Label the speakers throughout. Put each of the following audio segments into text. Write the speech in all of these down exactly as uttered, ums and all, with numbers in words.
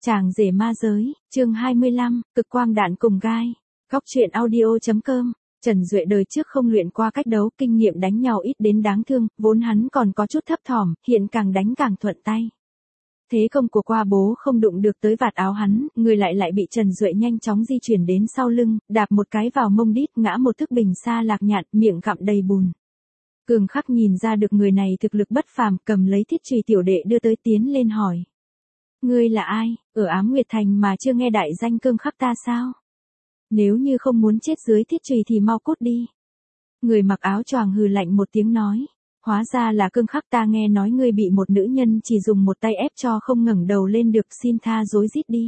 Speaker 1: Chàng rể ma giới, chương hai mươi lăm, cực quang đạn cùng gai. Góc truyện audio.com. Trần Duệ đời trước không luyện qua cách đấu, kinh nghiệm đánh nhau ít đến đáng thương, vốn hắn còn có chút thấp thỏm, hiện càng đánh càng thuận tay. Thế công của qua bố không đụng được tới vạt áo hắn, người lại lại bị Trần Duệ nhanh chóng di chuyển đến sau lưng, đạp một cái vào mông đít, ngã một thức bình xa lạc nhạn, miệng gặm đầy bùn. Cường Khắc nhìn ra được người này thực lực bất phàm, cầm lấy thiết chùy tiểu đệ đưa tới tiến lên hỏi. Ngươi là ai, ở Ám Nguyệt Thành mà chưa nghe đại danh Cương Khắc ta sao? Nếu như không muốn chết dưới thiết chùy thì mau cút đi. Người mặc áo choàng hừ lạnh một tiếng nói. Hóa ra là Cương Khắc, ta nghe nói ngươi bị một nữ nhân chỉ dùng một tay ép cho không ngẩng đầu lên được, xin tha rối rít đi.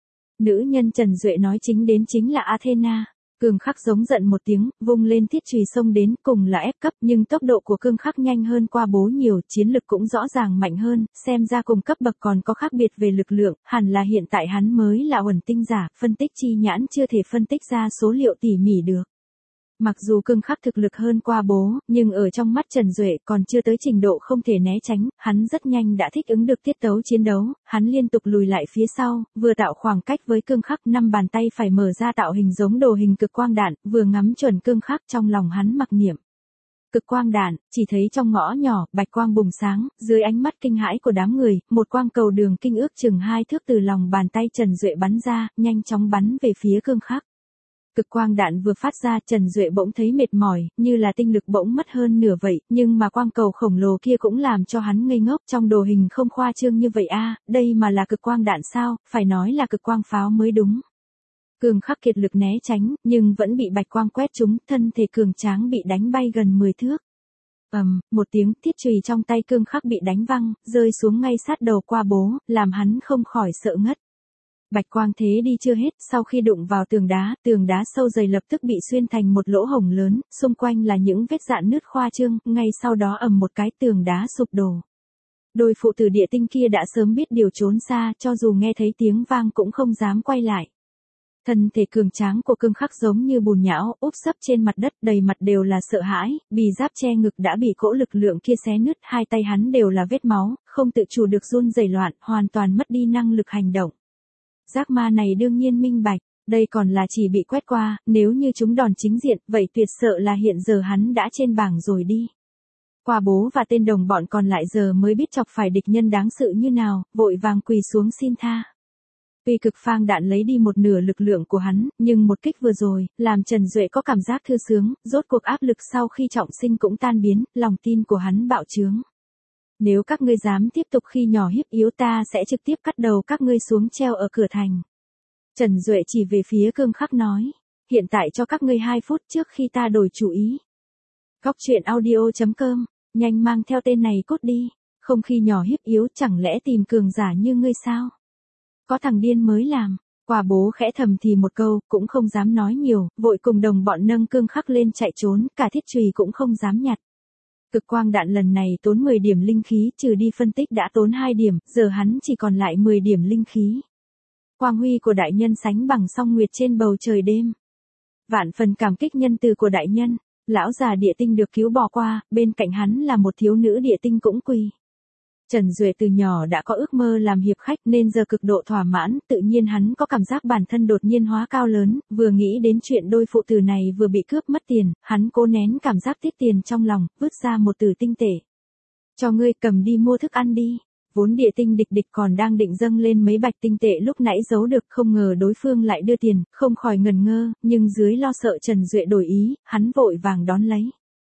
Speaker 1: Nữ nhân Trần Duệ nói chính đến chính là Athena. Cương Khắc giống giận một tiếng, vung lên thiết chùy xông đến, cùng là ép cấp nhưng tốc độ của Cương Khắc nhanh hơn qua bố nhiều, chiến lực cũng rõ ràng mạnh hơn, xem ra cùng cấp bậc còn có khác biệt về lực lượng, hẳn là hiện tại hắn mới là uẩn tinh giả, phân tích chi nhãn chưa thể phân tích ra số liệu tỉ mỉ được. Mặc dù Cương Khắc thực lực hơn qua bố, nhưng ở trong mắt Trần Duệ còn chưa tới trình độ không thể né tránh, hắn rất nhanh đã thích ứng được tiết tấu chiến đấu, hắn liên tục lùi lại phía sau, vừa tạo khoảng cách với Cương Khắc, năm bàn tay phải mở ra tạo hình giống đồ hình cực quang đạn, vừa ngắm chuẩn Cương Khắc, trong lòng hắn mặc niệm. Cực quang đạn, chỉ thấy trong ngõ nhỏ, bạch quang bùng sáng, dưới ánh mắt kinh hãi của đám người, một quang cầu đường kinh ước chừng hai thước từ lòng bàn tay Trần Duệ bắn ra, nhanh chóng bắn về phía Cương Khắc. Cực quang đạn vừa phát ra, Trần Duệ bỗng thấy mệt mỏi, như là tinh lực bỗng mất hơn nửa vậy, nhưng mà quang cầu khổng lồ kia cũng làm cho hắn ngây ngốc, trong đồ hình không khoa trương như vậy a, đây mà là cực quang đạn sao, phải nói là cực quang pháo mới đúng. Cương Khắc kiệt lực né tránh, nhưng vẫn bị bạch quang quét trúng, thân thể cường tráng bị đánh bay gần mười thước. Ầm, um, một tiếng, thiết chùy trong tay Cương Khắc bị đánh văng, rơi xuống ngay sát đầu qua bố, làm hắn không khỏi sợ ngất. Bạch quang thế đi chưa hết, sau khi đụng vào tường đá, tường đá sâu dày lập tức bị xuyên thành một lỗ hổng lớn, xung quanh là những vết rạn nứt khoa trương, ngay sau đó ầm một cái tường đá sụp đổ. Đôi phụ tử địa tinh kia đã sớm biết điều trốn xa, cho dù nghe thấy tiếng vang cũng không dám quay lại. Thân thể cường tráng của Cương Khắc giống như bùn nhão, úp sấp trên mặt đất, đầy mặt đều là sợ hãi, bì giáp che ngực đã bị cỗ lực lượng kia xé nứt, hai tay hắn đều là vết máu, không tự chủ được run rẩy loạn, hoàn toàn mất đi năng lực hành động. Giác ma này đương nhiên minh bạch, đây còn là chỉ bị quét qua, nếu như chúng đòn chính diện, vậy tuyệt sợ là hiện giờ hắn đã trên bảng rồi đi. Qua bố và tên đồng bọn còn lại giờ mới biết chọc phải địch nhân đáng sợ như nào, vội vàng quỳ xuống xin tha. Tuy cực phang đạn lấy đi một nửa lực lượng của hắn, nhưng một kích vừa rồi, làm Trần Duệ có cảm giác thư sướng, rốt cuộc áp lực sau khi trọng sinh cũng tan biến, lòng tin của hắn bạo trướng. Nếu các ngươi dám tiếp tục khi nhỏ hiếp yếu ta sẽ trực tiếp cắt đầu các ngươi xuống treo ở cửa thành. Trần Duệ chỉ về phía Cương Khắc nói, hiện tại cho các ngươi hai phút trước khi ta đổi chủ ý. Góc truyện audio.com, nhanh mang theo tên này cút đi, không khi nhỏ hiếp yếu chẳng lẽ tìm cường giả như ngươi sao? Có thằng điên mới làm. Qua bố khẽ thầm thì một câu, cũng không dám nói nhiều, vội cùng đồng bọn nâng Cương Khắc lên chạy trốn, cả thiết chùy cũng không dám nhặt. Cực quang đạn lần này tốn mười điểm linh khí, trừ đi phân tích đã tốn hai điểm, giờ hắn chỉ còn lại mười điểm linh khí. Quang huy của đại nhân sánh bằng song nguyệt trên bầu trời đêm. Vạn phần cảm kích nhân từ của đại nhân, lão già địa tinh được cứu bỏ qua, bên cạnh hắn là một thiếu nữ địa tinh cũng quỳ. Trần Duệ từ nhỏ đã có ước mơ làm hiệp khách nên giờ cực độ thỏa mãn, tự nhiên hắn có cảm giác bản thân đột nhiên hóa cao lớn, vừa nghĩ đến chuyện đôi phụ tử này vừa bị cướp mất tiền, hắn cố nén cảm giác tiếc tiền trong lòng, vứt ra một từ tinh tệ. Cho ngươi cầm đi mua thức ăn đi. Vốn địa tinh địch địch còn đang định dâng lên mấy bạch tinh tệ lúc nãy giấu được, không ngờ đối phương lại đưa tiền, không khỏi ngần ngơ, nhưng dưới lo sợ Trần Duệ đổi ý, hắn vội vàng đón lấy.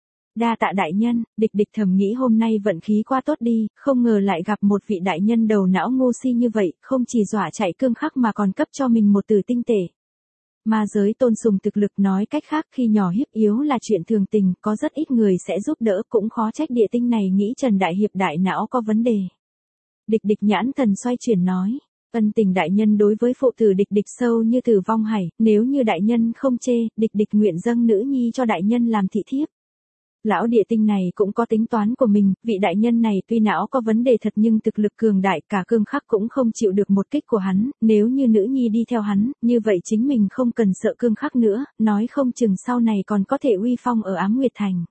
Speaker 1: Đa tạ đại nhân, địch địch thầm nghĩ hôm nay vận khí quá tốt đi, không ngờ lại gặp một vị đại nhân đầu não ngu si như vậy, không chỉ dọa chạy Cương Khắc mà còn cấp cho mình một từ tinh tệ. Ma giới tôn sùng thực lực, nói cách khác khi nhỏ hiếp yếu là chuyện thường tình, có rất ít người sẽ giúp đỡ, cũng khó trách địa tinh này nghĩ Trần Đại Hiệp đại não có vấn đề. Địch địch nhãn thần xoay chuyển nói, ân tình đại nhân đối với phụ tử địch địch sâu như tử vong hải, nếu như đại nhân không chê, địch địch nguyện dâng nữ nhi cho đại nhân làm thị thiếp. Lão địa tinh này cũng có tính toán của mình, vị đại nhân này tuy não có vấn đề thật nhưng thực lực cường đại, cả Cương Khắc cũng không chịu được một kích của hắn, nếu như nữ nhi đi theo hắn, như vậy chính mình không cần sợ Cương Khắc nữa, nói không chừng sau này còn có thể uy phong ở Ám Nguyệt Thành.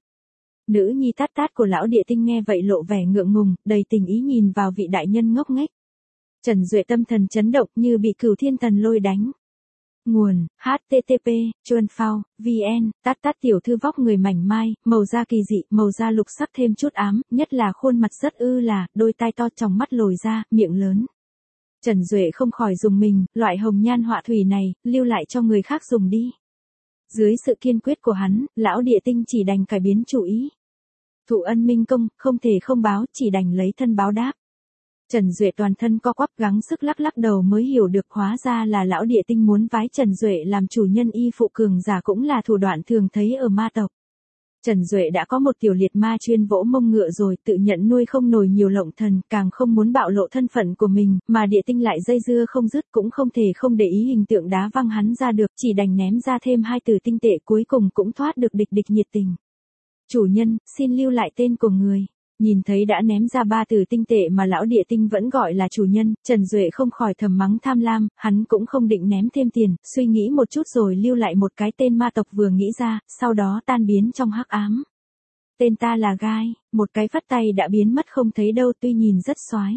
Speaker 1: Nữ nhi tát tát của lão địa tinh nghe vậy lộ vẻ ngượng ngùng, đầy tình ý nhìn vào vị đại nhân ngốc nghếch. Trần Duệ tâm thần chấn động như bị Cửu Thiên Thần Lôi đánh. Nguồn, H T T P, Chuan Phao, V N, tát tát tiểu thư vóc người mảnh mai, màu da kỳ dị, màu da lục sắc thêm chút ám, nhất là khuôn mặt rất ư là, đôi tai to tròng mắt lồi ra, miệng lớn. Trần Duệ không khỏi dùng mình, loại hồng nhan họa thủy này, lưu lại cho người khác dùng đi. Dưới sự kiên quyết của hắn, lão địa tinh chỉ đành cải biến chủ ý. Thụ ân minh công, không thể không báo, chỉ đành lấy thân báo đáp. Trần Duệ toàn thân co quắp gắng sức lắc lắc đầu mới hiểu được hóa ra là lão địa tinh muốn vái Trần Duệ làm chủ nhân y phụ cường giả cũng là thủ đoạn thường thấy ở ma tộc. Trần Duệ đã có một tiểu liệt ma chuyên vỗ mông ngựa rồi, tự nhận nuôi không nổi nhiều lộng thần, càng không muốn bạo lộ thân phận của mình, mà địa tinh lại dây dưa không dứt, cũng không thể không để ý hình tượng đá văng hắn ra được, chỉ đành ném ra thêm hai từ tinh tệ, cuối cùng cũng thoát được địch địch nhiệt tình. Chủ nhân, xin lưu lại tên của người. Nhìn thấy đã ném ra ba từ tinh tệ mà lão địa tinh vẫn gọi là chủ nhân, Trần Duệ không khỏi thầm mắng tham lam, hắn cũng không định ném thêm tiền, suy nghĩ một chút rồi lưu lại một cái tên ma tộc vừa nghĩ ra, sau đó tan biến trong hắc ám. Tên ta là Gai, một cái vắt tay đã biến mất không thấy đâu, tuy nhìn rất xoái.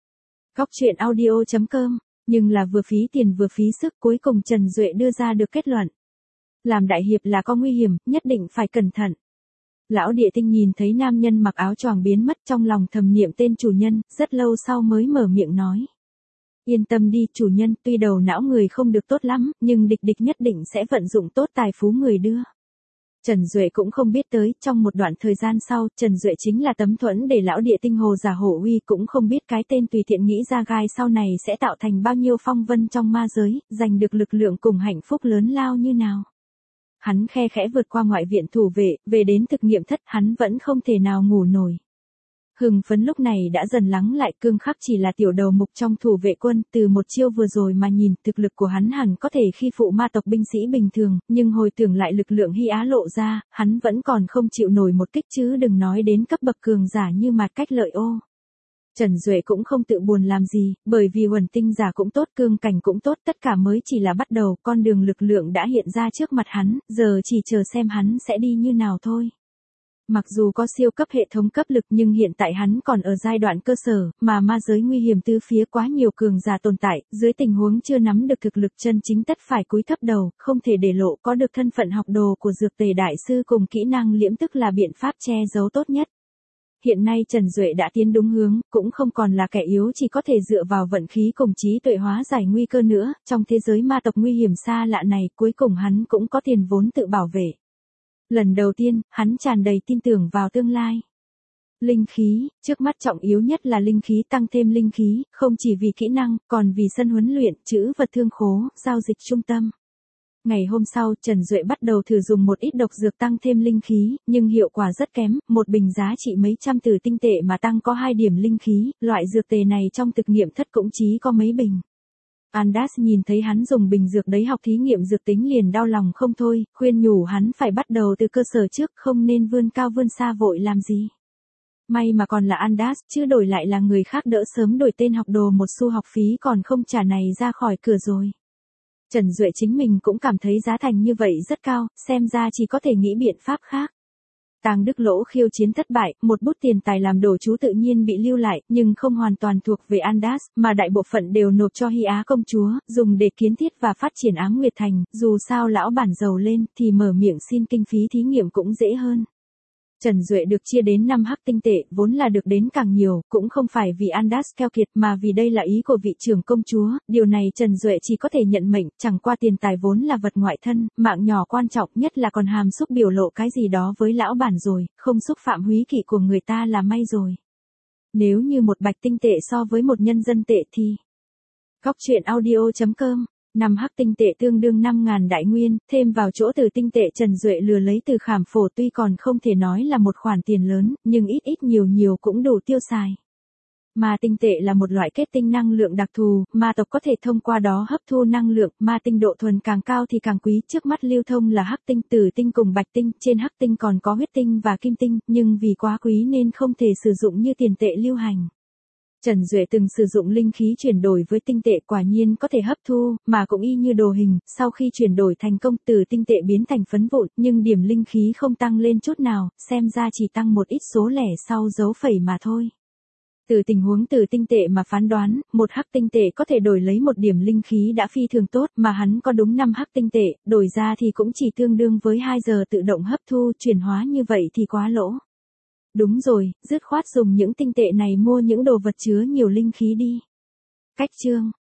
Speaker 1: Góc truyện audio chấm com, nhưng là vừa phí tiền vừa phí sức, cuối cùng Trần Duệ đưa ra được kết luận. Làm đại hiệp là có nguy hiểm, nhất định phải cẩn thận. Lão địa tinh nhìn thấy nam nhân mặc áo choàng biến mất, trong lòng thầm niệm tên chủ nhân, rất lâu sau mới mở miệng nói. Yên tâm đi chủ nhân, tuy đầu não người không được tốt lắm, nhưng địch địch nhất định sẽ vận dụng tốt tài phú người đưa. Trần Duệ cũng không biết tới, trong một đoạn thời gian sau, Trần Duệ chính là tấm thuẫn để lão địa tinh hồ giả hổ uy, cũng không biết cái tên tùy tiện nghĩ ra Gai sau này sẽ tạo thành bao nhiêu phong vân trong ma giới, giành được lực lượng cùng hạnh phúc lớn lao như nào. Hắn khe khẽ vượt qua ngoại viện thủ vệ, về đến thực nghiệm thất, hắn vẫn không thể nào ngủ nổi. Hưng phấn lúc này đã dần lắng lại, Cương Khắc chỉ là tiểu đầu mục trong thủ vệ quân, từ một chiêu vừa rồi mà nhìn, thực lực của hắn hẳn có thể khi phụ ma tộc binh sĩ bình thường, nhưng hồi tưởng lại lực lượng Hy Á lộ ra, hắn vẫn còn không chịu nổi một kích chứ đừng nói đến cấp bậc cường giả như Mạt Cách Lợi ô. Trần Duệ cũng không tự buồn làm gì, bởi vì huẩn tinh giả cũng tốt, cương cảnh cũng tốt, tất cả mới chỉ là bắt đầu, con đường lực lượng đã hiện ra trước mặt hắn, giờ chỉ chờ xem hắn sẽ đi như nào thôi. Mặc dù có siêu cấp hệ thống cấp lực nhưng hiện tại hắn còn ở giai đoạn cơ sở, mà ma giới nguy hiểm từ phía quá nhiều cường giả tồn tại, dưới tình huống chưa nắm được thực lực chân chính tất phải cúi thấp đầu, không thể để lộ, có được thân phận học đồ của Dược Tề Đại Sư cùng kỹ năng liễm tức là biện pháp che giấu tốt nhất. Hiện nay Trần Duệ đã tiến đúng hướng, cũng không còn là kẻ yếu chỉ có thể dựa vào vận khí cùng trí tuệ hóa giải nguy cơ nữa, trong thế giới ma tộc nguy hiểm xa lạ này, cuối cùng hắn cũng có tiền vốn tự bảo vệ. Lần đầu tiên, hắn tràn đầy tin tưởng vào tương lai. Linh khí, trước mắt trọng yếu nhất là linh khí, tăng thêm linh khí, không chỉ vì kỹ năng, còn vì sân huấn luyện, trữ vật thương khố, giao dịch trung tâm. Ngày hôm sau, Trần Duệ bắt đầu thử dùng một ít độc dược tăng thêm linh khí, nhưng hiệu quả rất kém, một bình giá trị mấy trăm từ tinh tệ mà tăng có hai điểm linh khí, loại dược tề này trong thực nghiệm thất cũng chỉ có mấy bình. Andas nhìn thấy hắn dùng bình dược đấy học thí nghiệm dược tính liền đau lòng không thôi, khuyên nhủ hắn phải bắt đầu từ cơ sở trước, không nên vươn cao vươn xa vội làm gì. May mà còn là Andas, chứ đổi lại là người khác đỡ sớm đổi tên học đồ một xu học phí còn không trả này ra khỏi cửa rồi. Trần Duệ chính mình cũng cảm thấy giá thành như vậy rất cao, xem ra chỉ có thể nghĩ biện pháp khác. Tàng Đức Lỗ khiêu chiến thất bại, một bút tiền tài làm đồ chú tự nhiên bị lưu lại, nhưng không hoàn toàn thuộc về Andas, mà đại bộ phận đều nộp cho Hy Á công chúa, dùng để kiến thiết và phát triển Ám Nguyệt Thành, dù sao lão bản giàu lên, thì mở miệng xin kinh phí thí nghiệm cũng dễ hơn. Trần Duệ được chia đến năm hắc tinh tệ, vốn là được đến càng nhiều, cũng không phải vì Andas keo kiệt mà vì đây là ý của vị trưởng công chúa, điều này Trần Duệ chỉ có thể nhận mệnh, chẳng qua tiền tài vốn là vật ngoại thân, mạng nhỏ quan trọng nhất là còn hàm xúc biểu lộ cái gì đó với lão bản rồi, không xúc phạm húy kỵ của người ta là may rồi. Nếu như một bạch tinh tệ so với một nhân dân tệ thì... Góc truyện audio chấm com năm hắc tinh tệ tương đương năm ngàn đại nguyên, thêm vào chỗ từ tinh tệ Trần Duệ lừa lấy từ khảm phổ tuy còn không thể nói là một khoản tiền lớn, nhưng ít ít nhiều nhiều cũng đủ tiêu xài. Ma tinh tệ là một loại kết tinh năng lượng đặc thù, ma tộc có thể thông qua đó hấp thu năng lượng, ma tinh độ thuần càng cao thì càng quý, trước mắt lưu thông là hắc tinh, tử tinh cùng bạch tinh, trên hắc tinh còn có huyết tinh và kim tinh, nhưng vì quá quý nên không thể sử dụng như tiền tệ lưu hành. Trần Duệ từng sử dụng linh khí chuyển đổi với tinh tệ quả nhiên có thể hấp thu, mà cũng y như đồ hình, sau khi chuyển đổi thành công từ tinh tệ biến thành phấn vụn, nhưng điểm linh khí không tăng lên chút nào, xem ra chỉ tăng một ít số lẻ sau dấu phẩy mà thôi. Từ tình huống từ tinh tệ mà phán đoán, một hắc tinh tệ có thể đổi lấy một điểm linh khí đã phi thường tốt, mà hắn có đúng năm hắc tinh tệ, đổi ra thì cũng chỉ tương đương với hai giờ tự động hấp thu, chuyển hóa như vậy thì quá lỗ. Đúng rồi, dứt khoát dùng những tinh tệ này mua những đồ vật chứa nhiều linh khí đi. Cách chương